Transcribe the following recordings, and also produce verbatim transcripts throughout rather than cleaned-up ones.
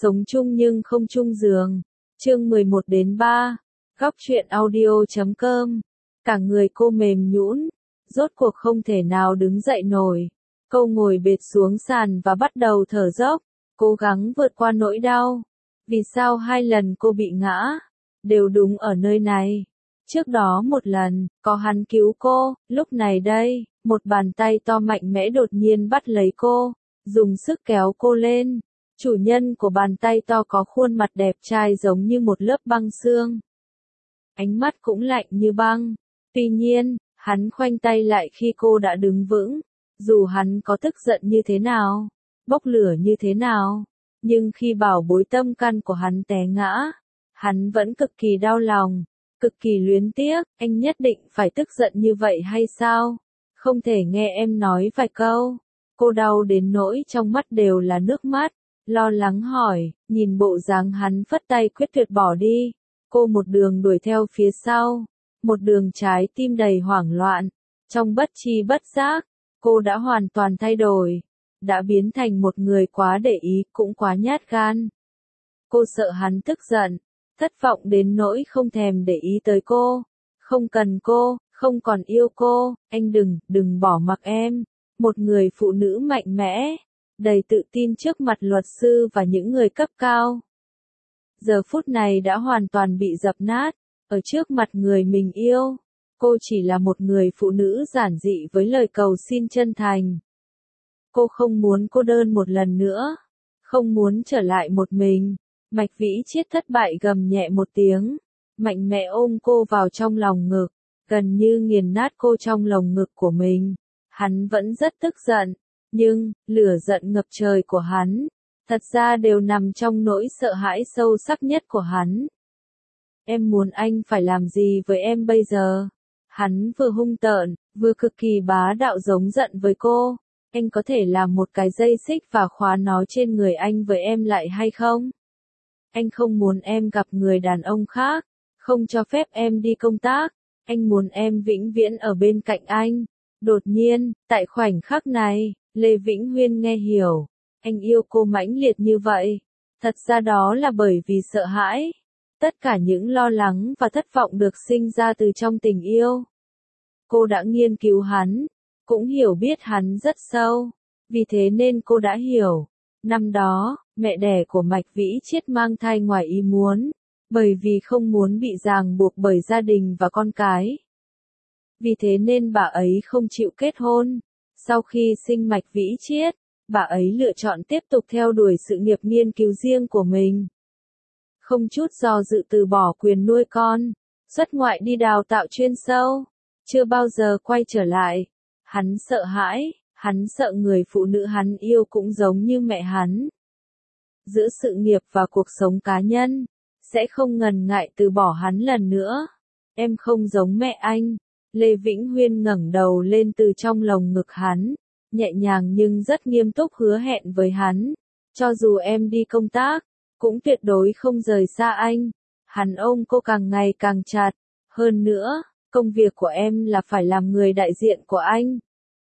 Sống chung nhưng không chung giường. Chương mười một đến ba. Góc truyện audio chấm com. Cả người cô mềm nhũn, rốt cuộc không thể nào đứng dậy nổi. Cô ngồi bệt xuống sàn và bắt đầu thở dốc, cố gắng vượt qua nỗi đau. Vì sao hai lần cô bị ngã, đều đúng ở nơi này. Trước đó một lần, có hắn cứu cô, lúc này đây, một bàn tay to mạnh mẽ đột nhiên bắt lấy cô, dùng sức kéo cô lên. Chủ nhân của bàn tay to có khuôn mặt đẹp trai giống như một lớp băng xương. Ánh mắt cũng lạnh như băng. Tuy nhiên, hắn khoanh tay lại khi cô đã đứng vững. Dù hắn có tức giận như thế nào, bốc lửa như thế nào, nhưng khi bảo bối tâm can của hắn té ngã, hắn vẫn cực kỳ đau lòng, cực kỳ luyến tiếc. Anh nhất định phải tức giận như vậy hay sao? Không thể nghe em nói vài câu. Cô đau đến nỗi trong mắt đều là nước mắt, lo lắng hỏi, nhìn bộ dáng hắn phất tay quyết tuyệt bỏ đi. Cô một đường đuổi theo phía sau, một đường trái tim đầy hoảng loạn. Trong bất tri bất giác, cô đã hoàn toàn thay đổi, đã biến thành một người quá để ý cũng quá nhát gan. Cô sợ hắn tức giận, thất vọng đến nỗi không thèm để ý tới cô, không cần cô, không còn yêu cô. Anh đừng, đừng bỏ mặc em. Một người phụ nữ mạnh mẽ, đầy tự tin trước mặt luật sư và những người cấp cao. Giờ phút này đã hoàn toàn bị dập nát, ở trước mặt người mình yêu. Cô chỉ là một người phụ nữ giản dị với lời cầu xin chân thành. Cô không muốn cô đơn một lần nữa, không muốn trở lại một mình. Mạch Vĩ Chiết thất bại gầm nhẹ một tiếng, mạnh mẽ ôm cô vào trong lòng ngực, gần như nghiền nát cô trong lồng ngực của mình. Hắn vẫn rất tức giận, nhưng, lửa giận ngập trời của hắn, thật ra đều nằm trong nỗi sợ hãi sâu sắc nhất của hắn. Em muốn anh phải làm gì với em bây giờ? Hắn vừa hung tợn, vừa cực kỳ bá đạo giống giận với cô. Anh có thể làm một cái dây xích và khóa nó trên người anh với em lại hay không? Anh không muốn em gặp người đàn ông khác, không cho phép em đi công tác. Anh muốn em vĩnh viễn ở bên cạnh anh. Đột nhiên, tại khoảnh khắc này, Lê Vĩnh Huyên nghe hiểu. Anh yêu cô mãnh liệt như vậy. Thật ra đó là bởi vì sợ hãi. Tất cả những lo lắng và thất vọng được sinh ra từ trong tình yêu. Cô đã nghiên cứu hắn, cũng hiểu biết hắn rất sâu. Vì thế nên cô đã hiểu. Năm đó, mẹ đẻ của Mạch Vĩ Chiết mang thai ngoài ý muốn, bởi vì không muốn bị ràng buộc bởi gia đình và con cái. Vì thế nên bà ấy không chịu kết hôn. Sau khi sinh Mạch Vĩ Chiết, bà ấy lựa chọn tiếp tục theo đuổi sự nghiệp nghiên cứu riêng của mình. Không chút do dự từ bỏ quyền nuôi con, xuất ngoại đi đào tạo chuyên sâu, chưa bao giờ quay trở lại. Hắn sợ hãi, hắn sợ người phụ nữ hắn yêu cũng giống như mẹ hắn. Giữa sự nghiệp và cuộc sống cá nhân, sẽ không ngần ngại từ bỏ hắn lần nữa. Em không giống mẹ anh. Lê Vĩnh Huyên ngẩng đầu lên từ trong lồng ngực hắn, nhẹ nhàng nhưng rất nghiêm túc hứa hẹn với hắn. Cho dù em đi công tác, cũng tuyệt đối không rời xa anh. Hắn ôm cô càng ngày càng chặt. Hơn nữa, công việc của em là phải làm người đại diện của anh.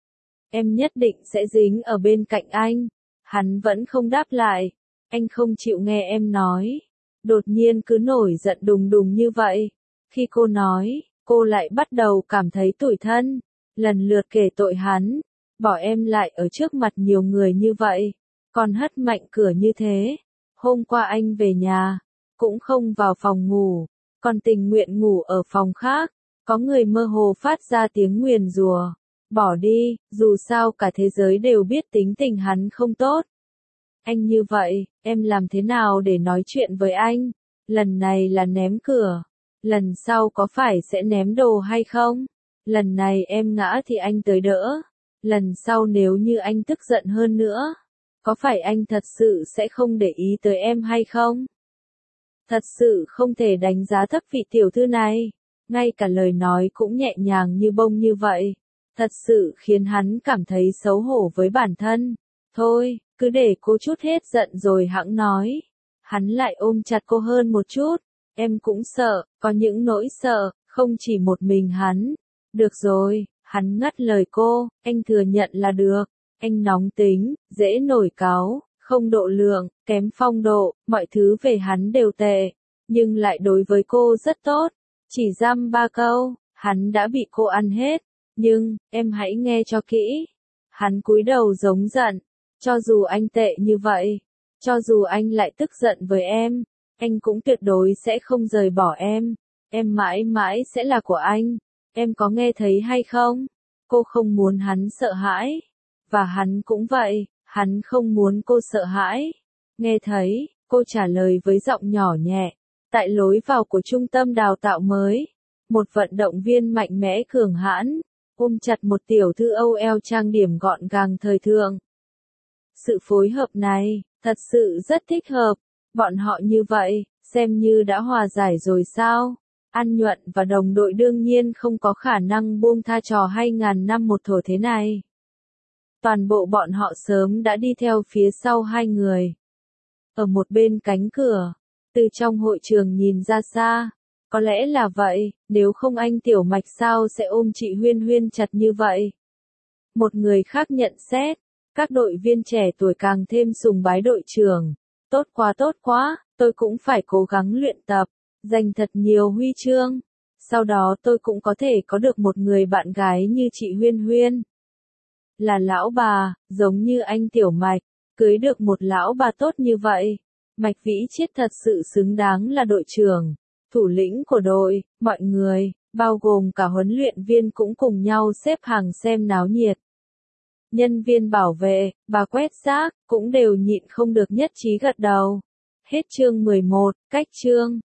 Em nhất định sẽ dính ở bên cạnh anh. Hắn vẫn không đáp lại. Anh không chịu nghe em nói. Đột nhiên cứ nổi giận đùng đùng như vậy. Khi cô nói, cô lại bắt đầu cảm thấy tủi thân. Lần lượt kể tội hắn. Bỏ em lại ở trước mặt nhiều người như vậy. Còn hất mạnh cửa như thế. Hôm qua anh về nhà, cũng không vào phòng ngủ, còn tình nguyện ngủ ở phòng khác. Có người mơ hồ phát ra tiếng nguyền rủa. Bỏ đi, dù sao cả thế giới đều biết tính tình hắn không tốt. Anh như vậy, em làm thế nào để nói chuyện với anh? Lần này là ném cửa. Lần sau có phải sẽ ném đồ hay không? Lần này em ngã thì anh tới đỡ. Lần sau nếu như anh tức giận hơn nữa, có phải anh thật sự sẽ không để ý tới em hay không? Thật sự không thể đánh giá thấp vị tiểu thư này. Ngay cả lời nói cũng nhẹ nhàng như bông như vậy. Thật sự khiến hắn cảm thấy xấu hổ với bản thân. Thôi, cứ để cô chút hết giận rồi hẵng nói. Hắn lại ôm chặt cô hơn một chút. Em cũng sợ, có những nỗi sợ, không chỉ một mình hắn. Được rồi, hắn ngắt lời cô, anh thừa nhận là được. Anh nóng tính, dễ nổi cáu, không độ lượng, kém phong độ, mọi thứ về hắn đều tệ, nhưng lại đối với cô rất tốt. Chỉ dăm ba câu, hắn đã bị cô ăn hết. Nhưng, em hãy nghe cho kỹ. Hắn cúi đầu giống giận. Cho dù anh tệ như vậy, cho dù anh lại tức giận với em, anh cũng tuyệt đối sẽ không rời bỏ em. Em mãi mãi sẽ là của anh. Em có nghe thấy hay không? Cô không muốn hắn sợ hãi. Và hắn cũng vậy, hắn không muốn cô sợ hãi. Nghe thấy, cô trả lời với giọng nhỏ nhẹ. Tại lối vào của trung tâm đào tạo mới, một vận động viên mạnh mẽ cường hãn, ôm chặt một tiểu thư âu eo trang điểm gọn gàng thời thượng. Sự phối hợp này, thật sự rất thích hợp. Bọn họ như vậy, xem như đã hòa giải rồi sao? An Nhuận và đồng đội đương nhiên không có khả năng buông tha trò hay ngàn năm một thổ thế này. Toàn bộ bọn họ sớm đã đi theo phía sau hai người. Ở một bên cánh cửa, từ trong hội trường nhìn ra xa. Có lẽ là vậy, nếu không anh Tiểu Mạch sao sẽ ôm chị Huyên Huyên chặt như vậy? Một người khác nhận xét, các đội viên trẻ tuổi càng thêm sùng bái đội trưởng. Tốt quá tốt quá, tôi cũng phải cố gắng luyện tập, giành thật nhiều huy chương. Sau đó tôi cũng có thể có được một người bạn gái như chị Huyên Huyên. Là lão bà, giống như anh Tiểu Mạch, cưới được một lão bà tốt như vậy. Mạch Vĩ Chiết thật sự xứng đáng là đội trưởng, thủ lĩnh của đội. Mọi người, bao gồm cả huấn luyện viên cũng cùng nhau xếp hàng xem náo nhiệt. Nhân viên bảo vệ, bà quét rác, cũng đều nhịn không được nhất trí gật đầu. Hết chương mười một, cách chương.